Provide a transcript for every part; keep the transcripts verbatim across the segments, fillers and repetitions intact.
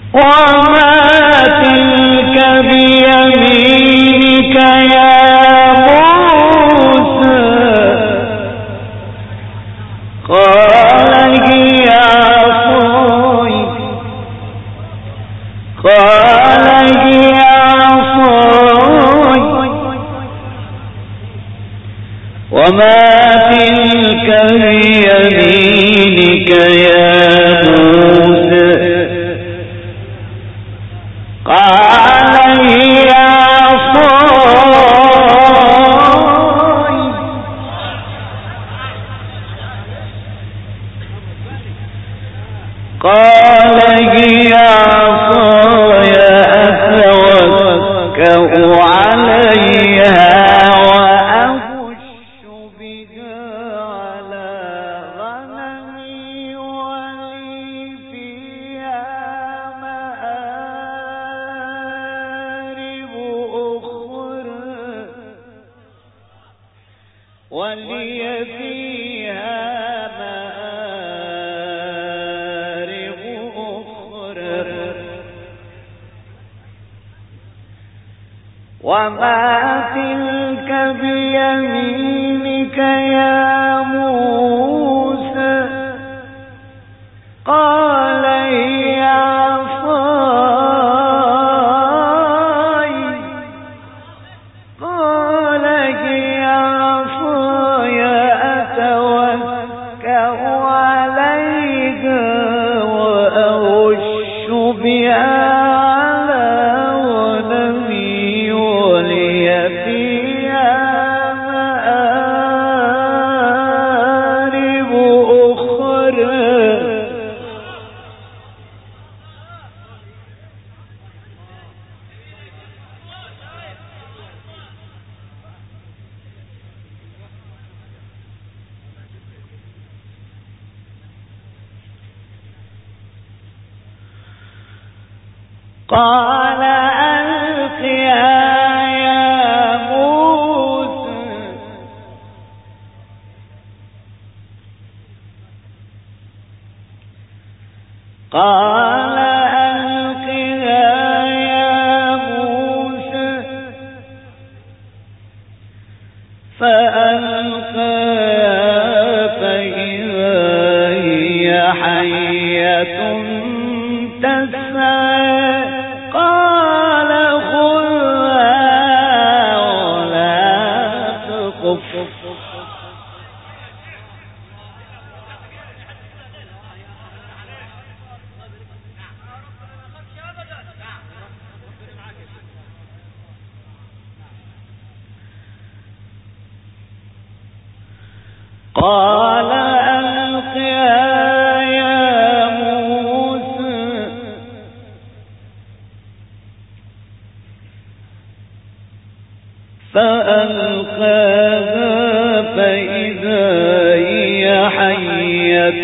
قال ألقها يا موسى قال ألقها يا موسى فألقاها فإذا هي حية تسعى قال خذها ولا تخف قال ألقها يا موسى فألقاها فإذا هي حية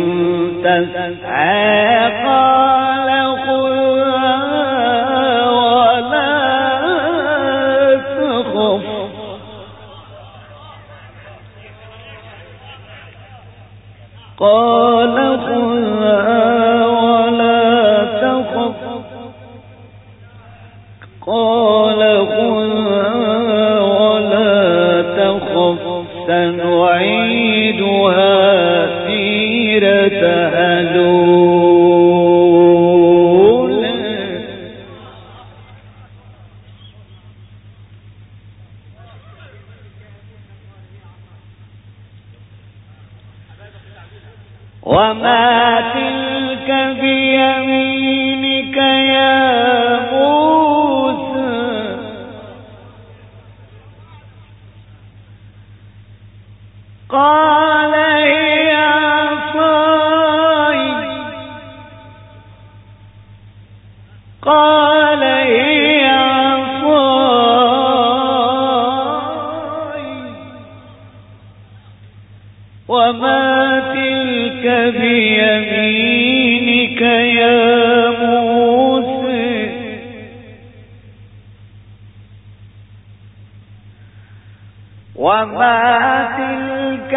تسعى قال خذها ولا تخف قال خذها ولا تخف قال خذها ولا تخف سنعيدها سيرتها الأولى وما تلك بيمينك يا موسى قال هي عصاي قال هي عصاي وما تلك بيمينك يا موسى وما تلك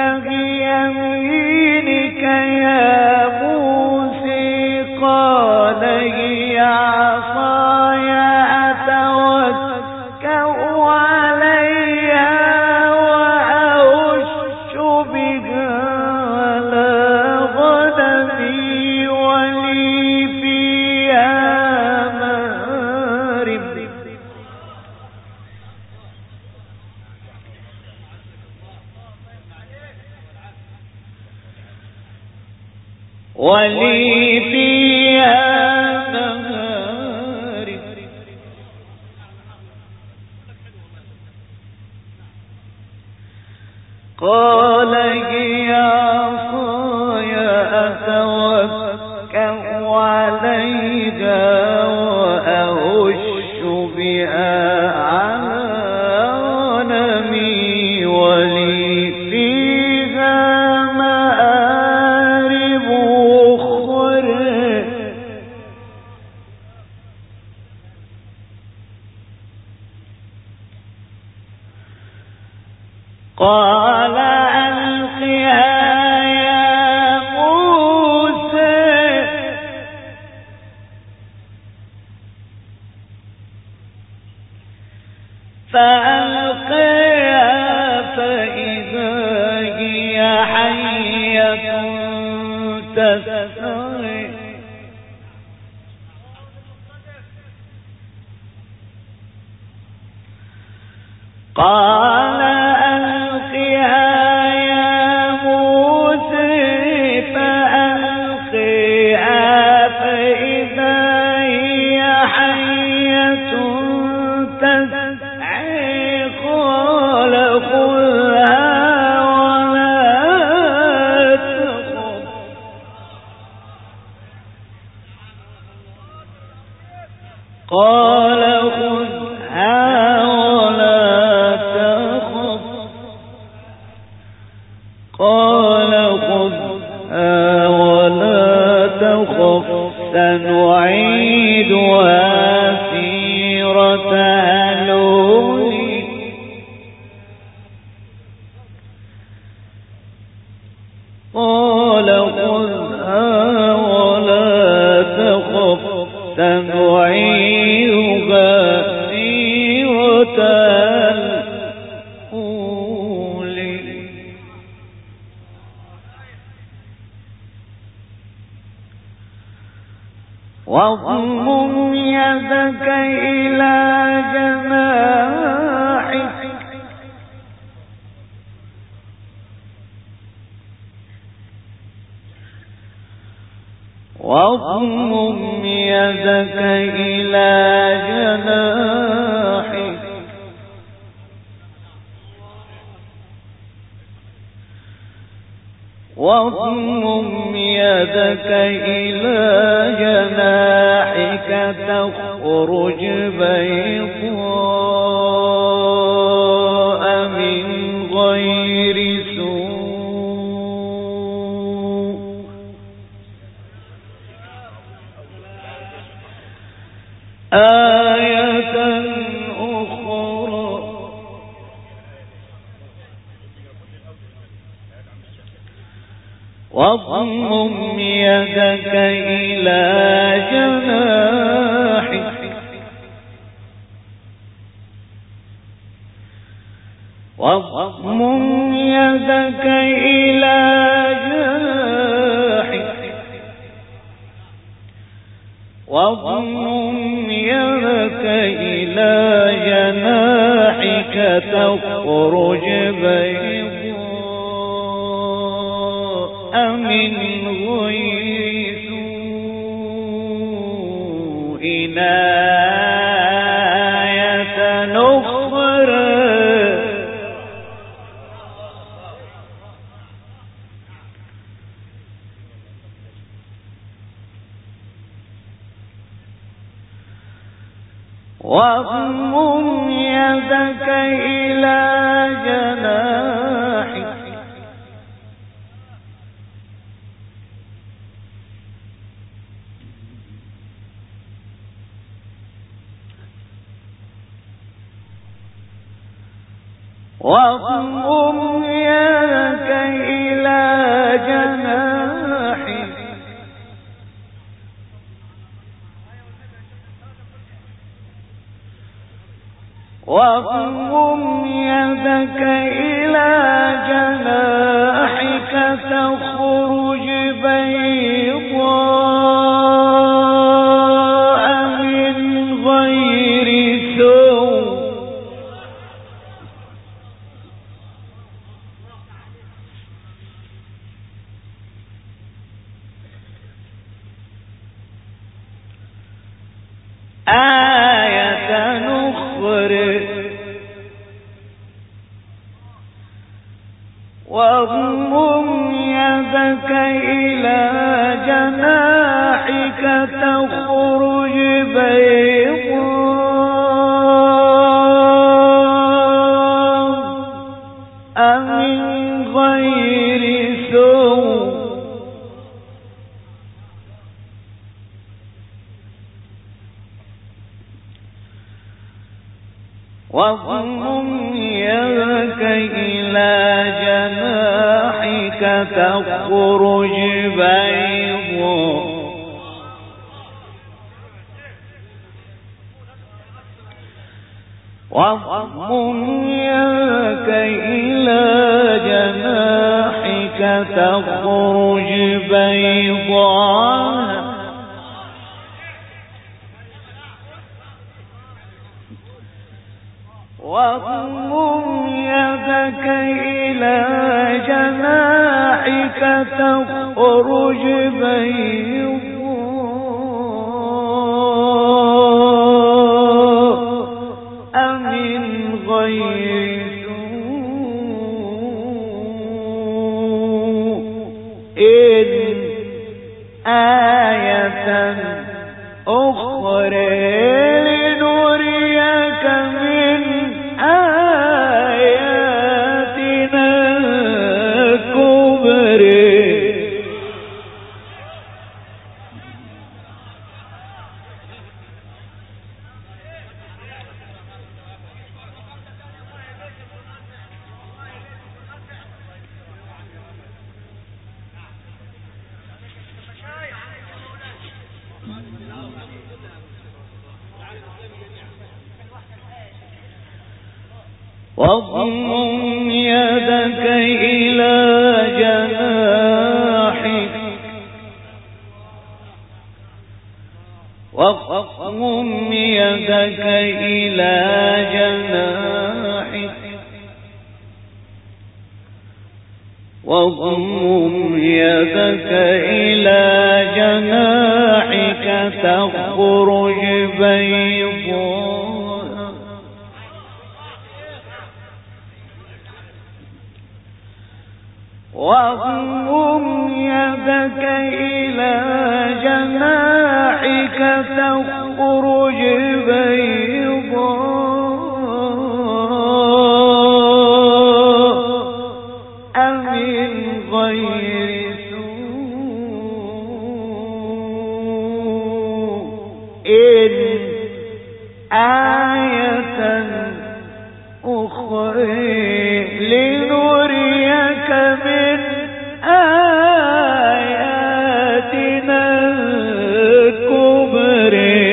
بيمينك يا موسى قال هي قال هي عصاي أتوكأ عليها وأهش بها على غنمي ولي فيها مآرب أخرى. قال ألقها يا موسى. فألقيها فإذا هي حية تسعى. قال ألقها يا موسى. فألقيها فإذا هي حية تسعى. قال خذها ولا تخف. قال خذها ولا تخف. قال خذها ولا تخف سنعيدها سيرتها الأولى. قال خذها ولا تخف سنعيدها سيرتها الأولى. واضمم يدك إلى جناحك. واضمم يدك إلى جناحك. واضمم يدك إلى جناحك تخرج بيضاء من غير سوء. آية أخرى. واضمم يدك إلى جناحك. واضمم يدك إلى جناحك. واضمم يدك إلى جناحك تخرج بيضاء من غير سوء آية أخرى. واضمم يدك إلى جناحك. واضمم يدك إلى جناحك. واضمم يدك إلى جناحك تخرج بيضاء من غير سوء. آية أخرى. تخرج بيضاء من غير سوء واضمم يدك إلى جناحك تخرج بيضاء واضمم يدك إلى جناحك تخرج بيضاء واضمم يدك إلى جناحك تخرج بيضاء من غير سوء إن آية أخرى لنريك من آياتنا الكبرى واضمم يدك إلى جناحك واضمم يدك إلى جناحك واضمم يدك إلى جناحك تخرج بيضاء واضمم يدك إلى جناحك تخرج بيضاء من غير سوء إن آية أخرى لنريك من آياتنا الكبرى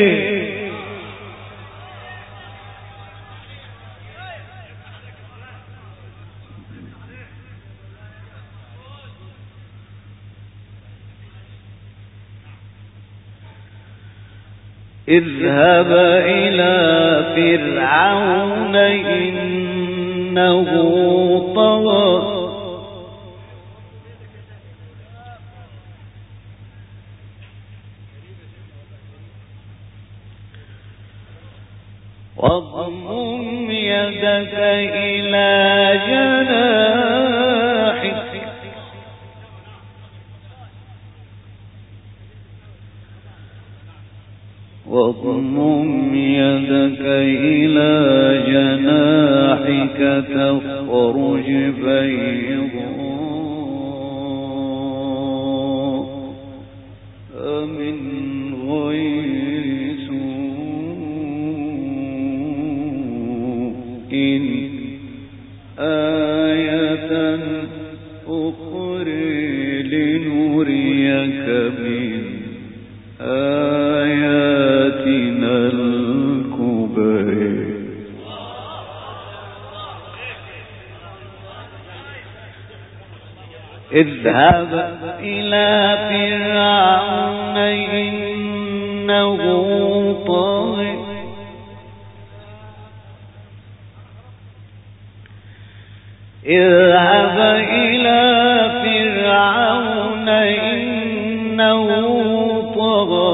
اذهب إلى فرعون إنه طغى واضمم يدك إلى جناحك واضمم يدك إلى جناحك تخرج بيضاء من غير سوء إن آية أخرى لنريك من آياتنا الكبرى اذهب إلى فرعون إنه طغى اذهب إلى فرعون إنه طغى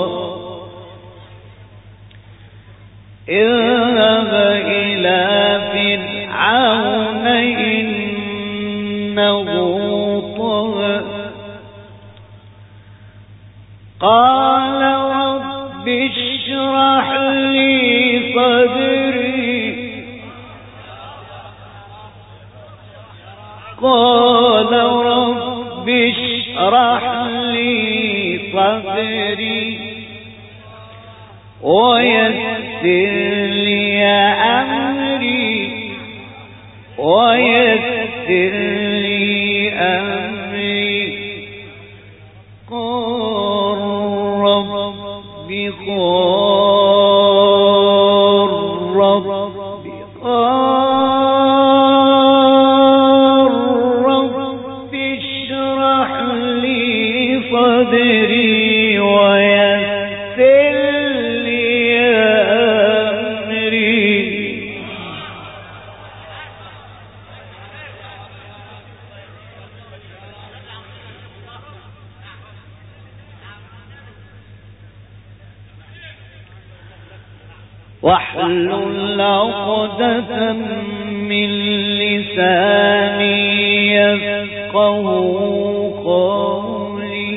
اذهب إلى فرعون إنه طغى قال ويسر لي أمري ويسر لي أمري قل رب قل رب قل رب اشرح لي صدري ويسر لي أمري واحلل عقدة من لساني يفقهوا قولي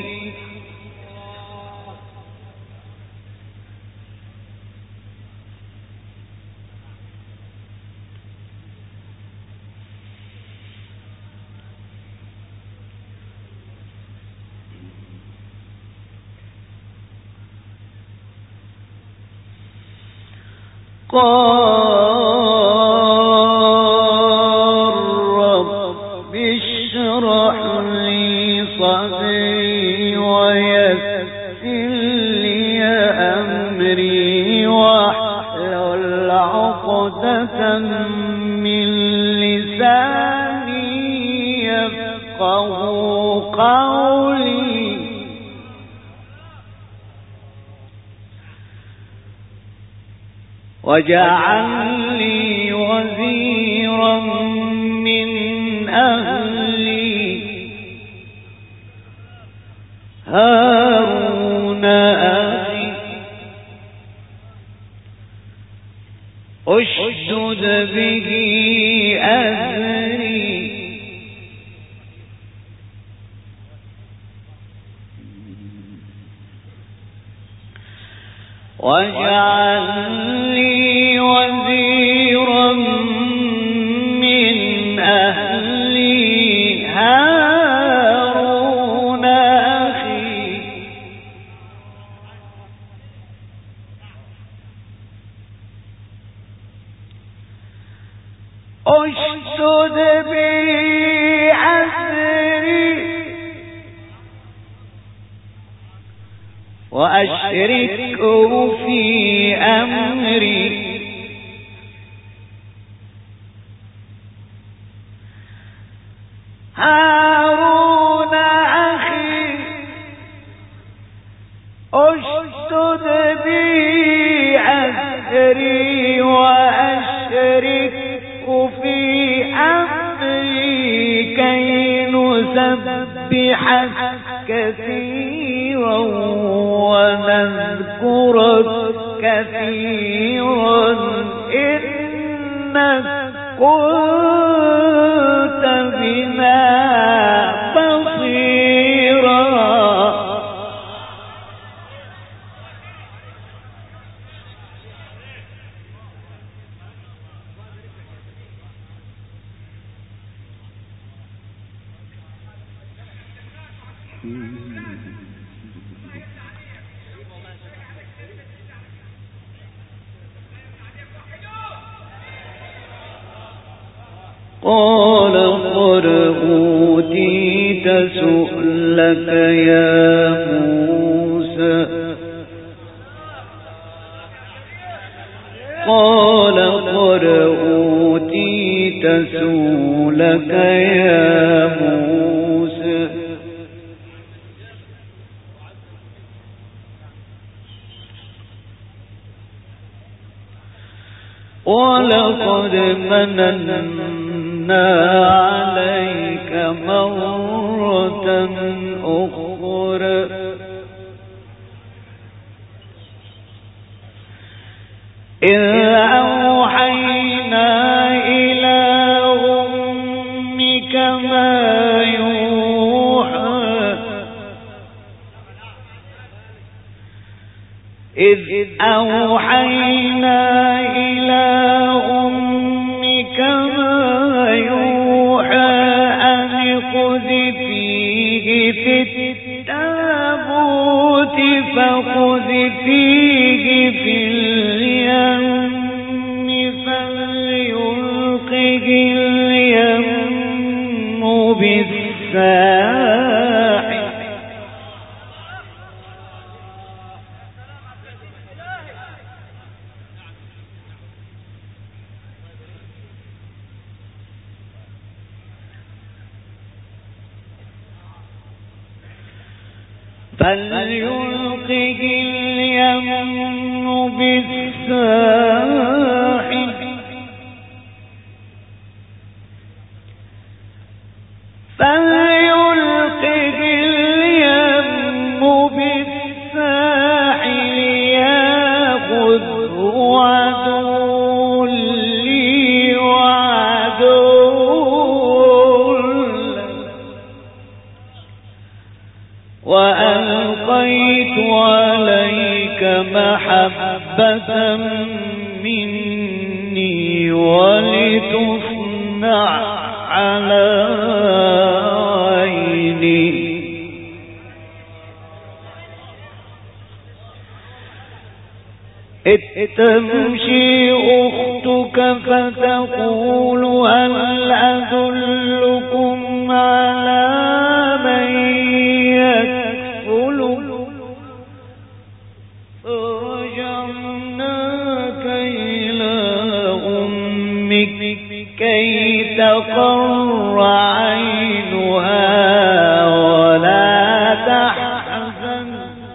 قال رب اشرح لي صدري ويسر لي أمري واحلل عقدة من لساني يفقهوا قولي واجعل لي وزيرا من أهلي هارون أخي أشدد به أزري واجعل لي وزيرا من أهلي هارون أخي أشدد به أزري وأشركه في أمري هارون أخي أشدد به أزري وأشركه في أمري كي نسبحك كثيرا ونذكرك كثيرا إنك كنت بنا بصيرا قال قد أوتيت سؤلك يا موسى قال قد أوتيت سؤلك يا موسى ولقد مننا عليك مرة أخرى إذ أوحينا إلى أمك ما يوحى إذ أوحينا إلى أمك ما يوحى أن اقذفيه في التابوت فاقذفيه في اليم فليلقه اليم بالساحل فليلقه اليم بالساحل فليلقه اليم بالساحل يأخذه عدو لي وعدو له وألقيت عليك محبة مني ولتصنع على عيني إذ تمشي أختك فتقول هل أدلكم على من يكفله فرجعناك إلى أمك كي تقر عينها ولا تحزن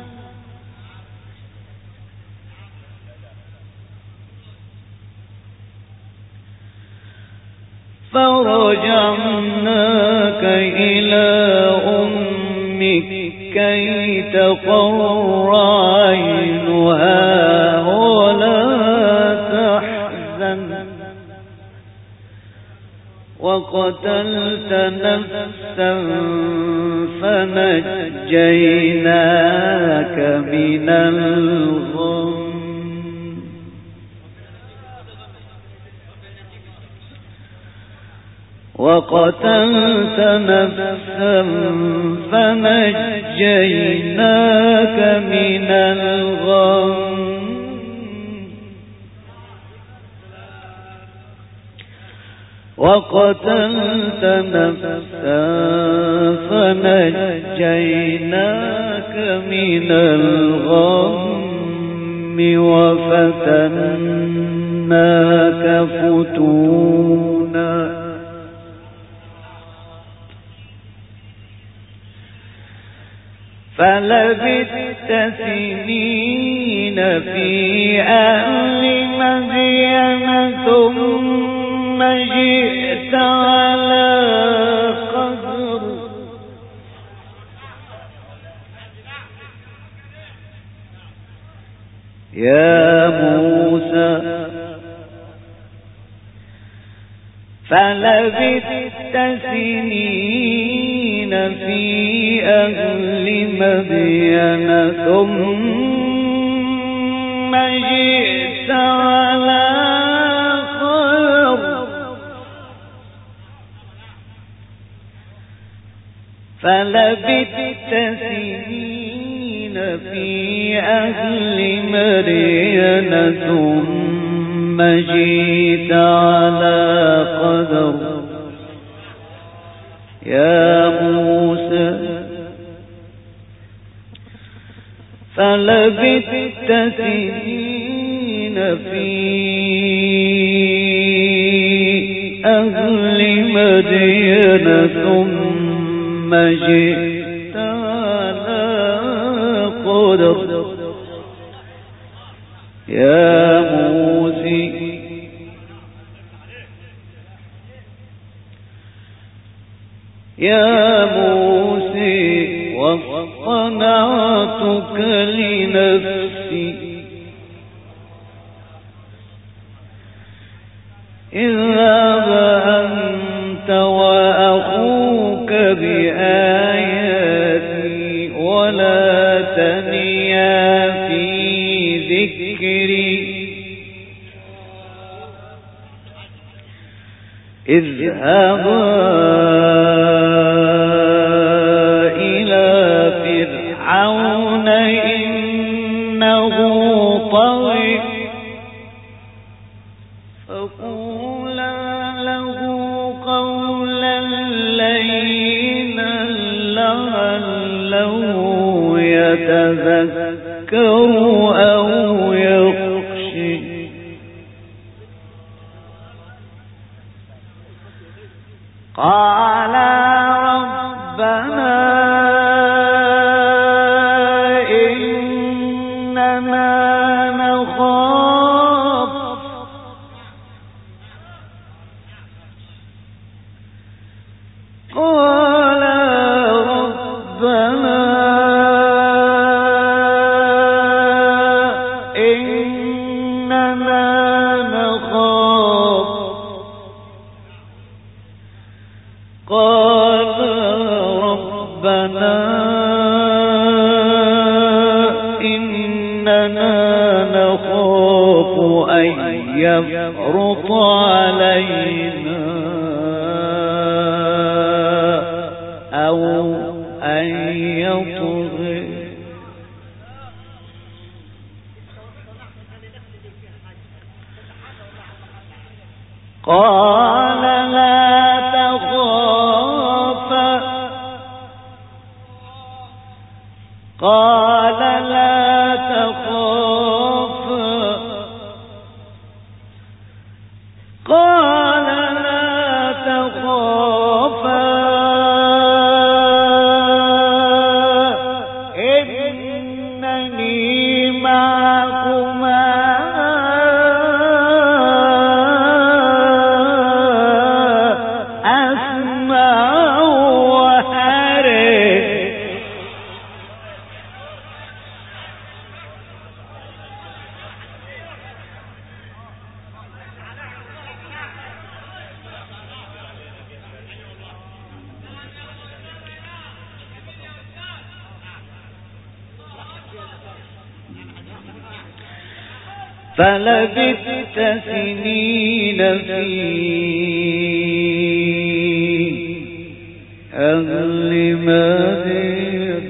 فرجعناك إلى أمك كي تقر عينها ولا تحزن وقتلت نفسا فنجيناك من الغم وقتلت نفسا فنجيناك من الغم وقتلت نفسا فنجيناك من الغم وفتناك فتونا فلبثت سنين في أهل مدين ثم جئت على قدر يا موسى فلبثت سنين في أهل مدين ثم جئت على قدر فلبثت سنين في أهل مدين ثم جئت على قدر يا موسى فلبثت سنين في أهل مدين ثم جئت على قدر يا موسى يا موسى واصطنعتك لنفسي اذهب أنت وأخوك بآياتي ولا تنيا في ذكري اذهبا إلى فرعون إنه مضطرب فقولا له قولا لينا لعله يتذكر أو يخشى قال ربنا إننا نخاف قال ربنا إننا نخاف قال ربنا إننا نخاف أن يفرط علينا أو أن يطغى قال لا تخافا قال لا تخافا قال لا تخافا إنني معكما أسمع وأرى فلبثت سنين في أهل مدين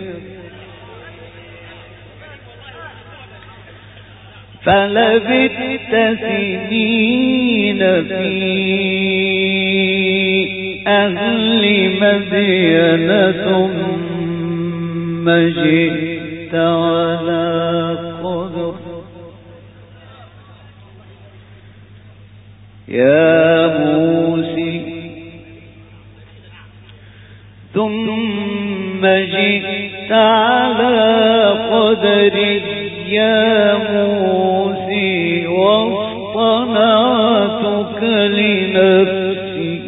فلبثت سنين في أهل مدين ثم جئت على قدر يا موسى ثم جئت على قدر يا موسى واصطنعتك لنفسي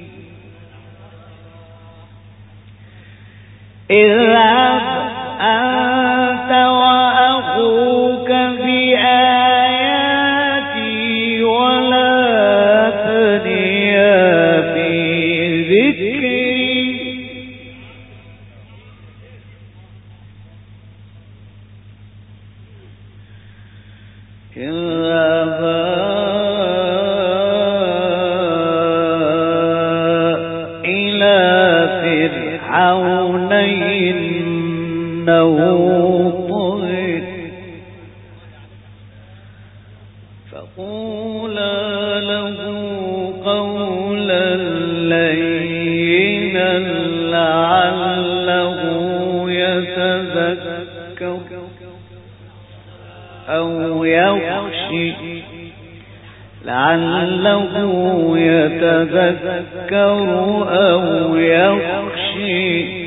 اذهب أنت وأخوك بآياتي ولا تنيا في ذكري اذهبا إلى فرعون إنه طغى فقولا له قولا لينا لعله يتذكر أو يخشى لعله يتذكر أو يخشى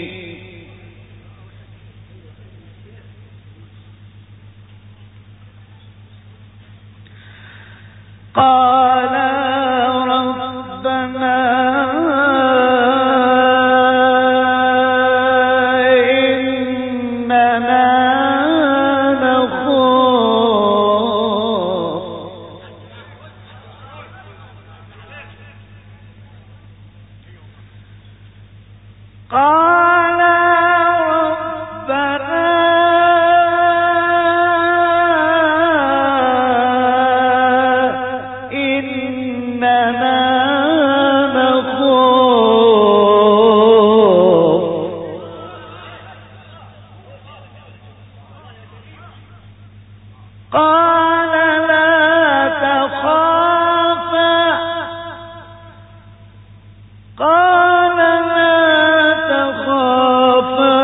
قال ربنا إننا نخاف قال ربنا إننا قال لا تخافا قال لا تخافا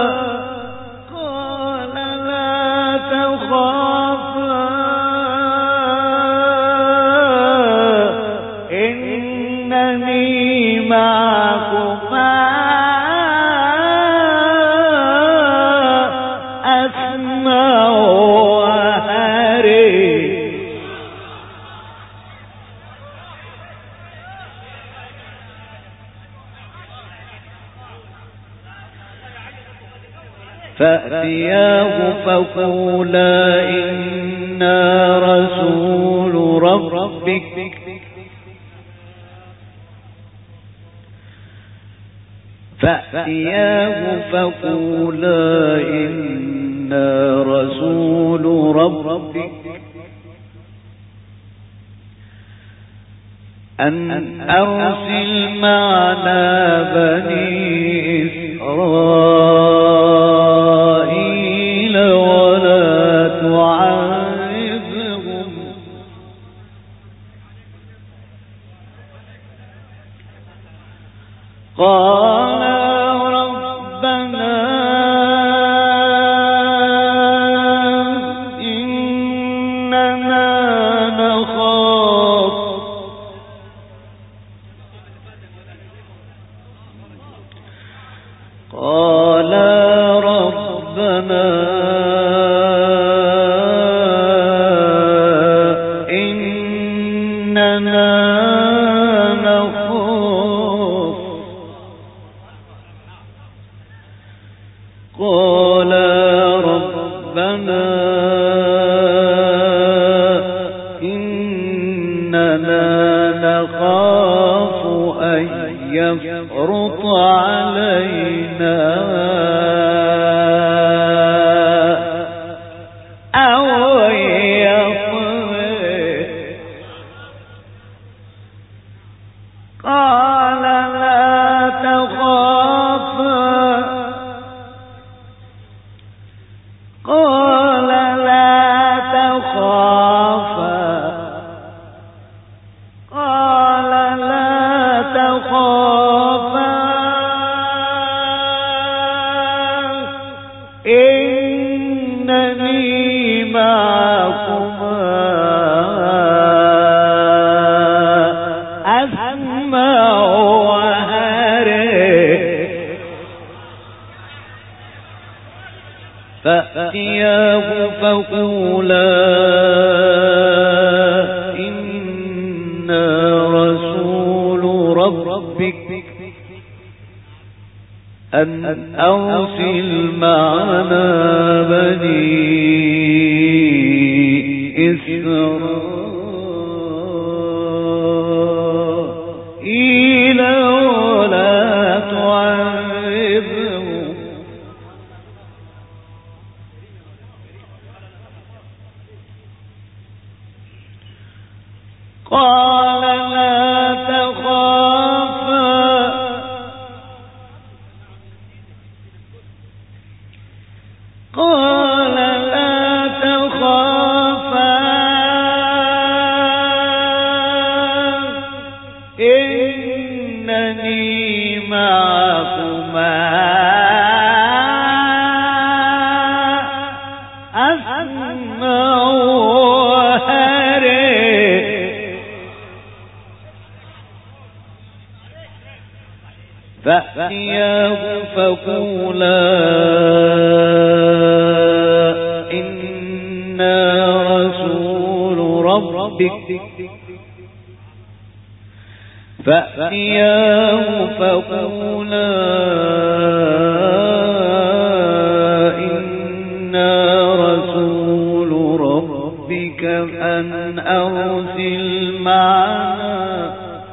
قال لا تخافا إنني معكما أسمع وأرى. فأتياه فقولا إنا رسول ربك فأتياه فقولا إنا رسول ربك أن أرسل معنا بني إسرائيل ولا تعذبهم قال ربنا إننا نخاف قال ربنا إننا نخاف قال ربنا إننا نخاف أن يفرط علينا أو يطغى قال لا تخافا قال لا تخافا قال لا تخافا إنني معكما أسمع وأرى. فأتياه فقولا إنا رسول ربك أن أرسل معنا بني إسرائيل ولا تعذبهم قال لا تخافا قال لا تخافا إنني معكما أسمع وأرى. فأتياه فقولا إنا رسول ربك فأتياه فقولا إنا رسول ربك أن أرسل معنا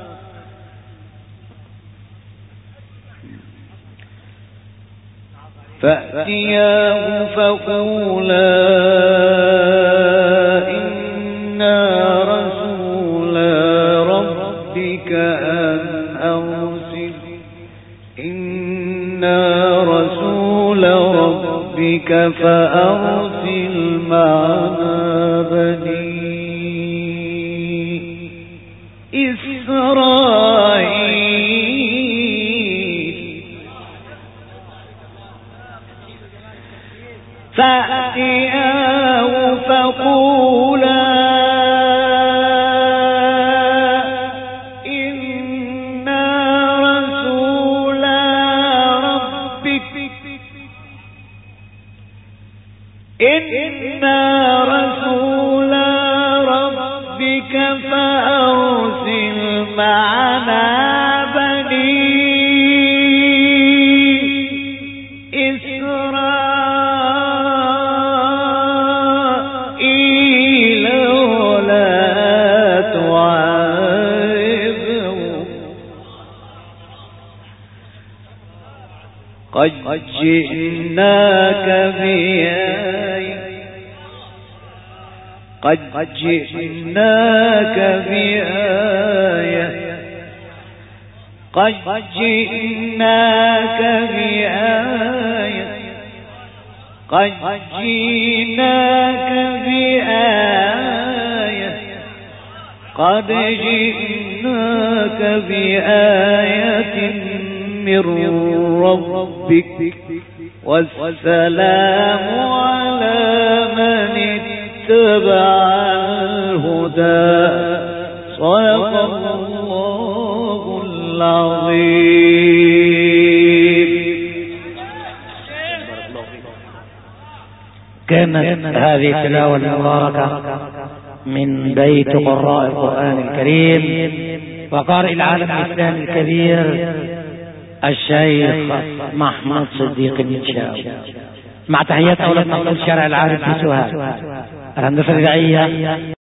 فأتياه فقولا إنا رسول ربك أن أرسل إنا رسول ربك فأرسل معنا فقولا إنا رسول ربك إنا رسول ربك فأرسل معنا بني إسرائيل ولا تعذبهم قد جئناك بآية قد جئناك بآية قد جئناك بآية قد جئناك بآية قد جئناك بآية من ربك والسلام على من اتبع الهدى صدق الله العظيم. كانت هذه التلاوة المباركة من بيت قراء القرآن الكريم وقارئ العالم الإسلامي الكبير الشيخ محمود صديق المنشاوي، مع تحيات أولاد مقصود شارع العارف في سوهاج. الهندسة الإذاعية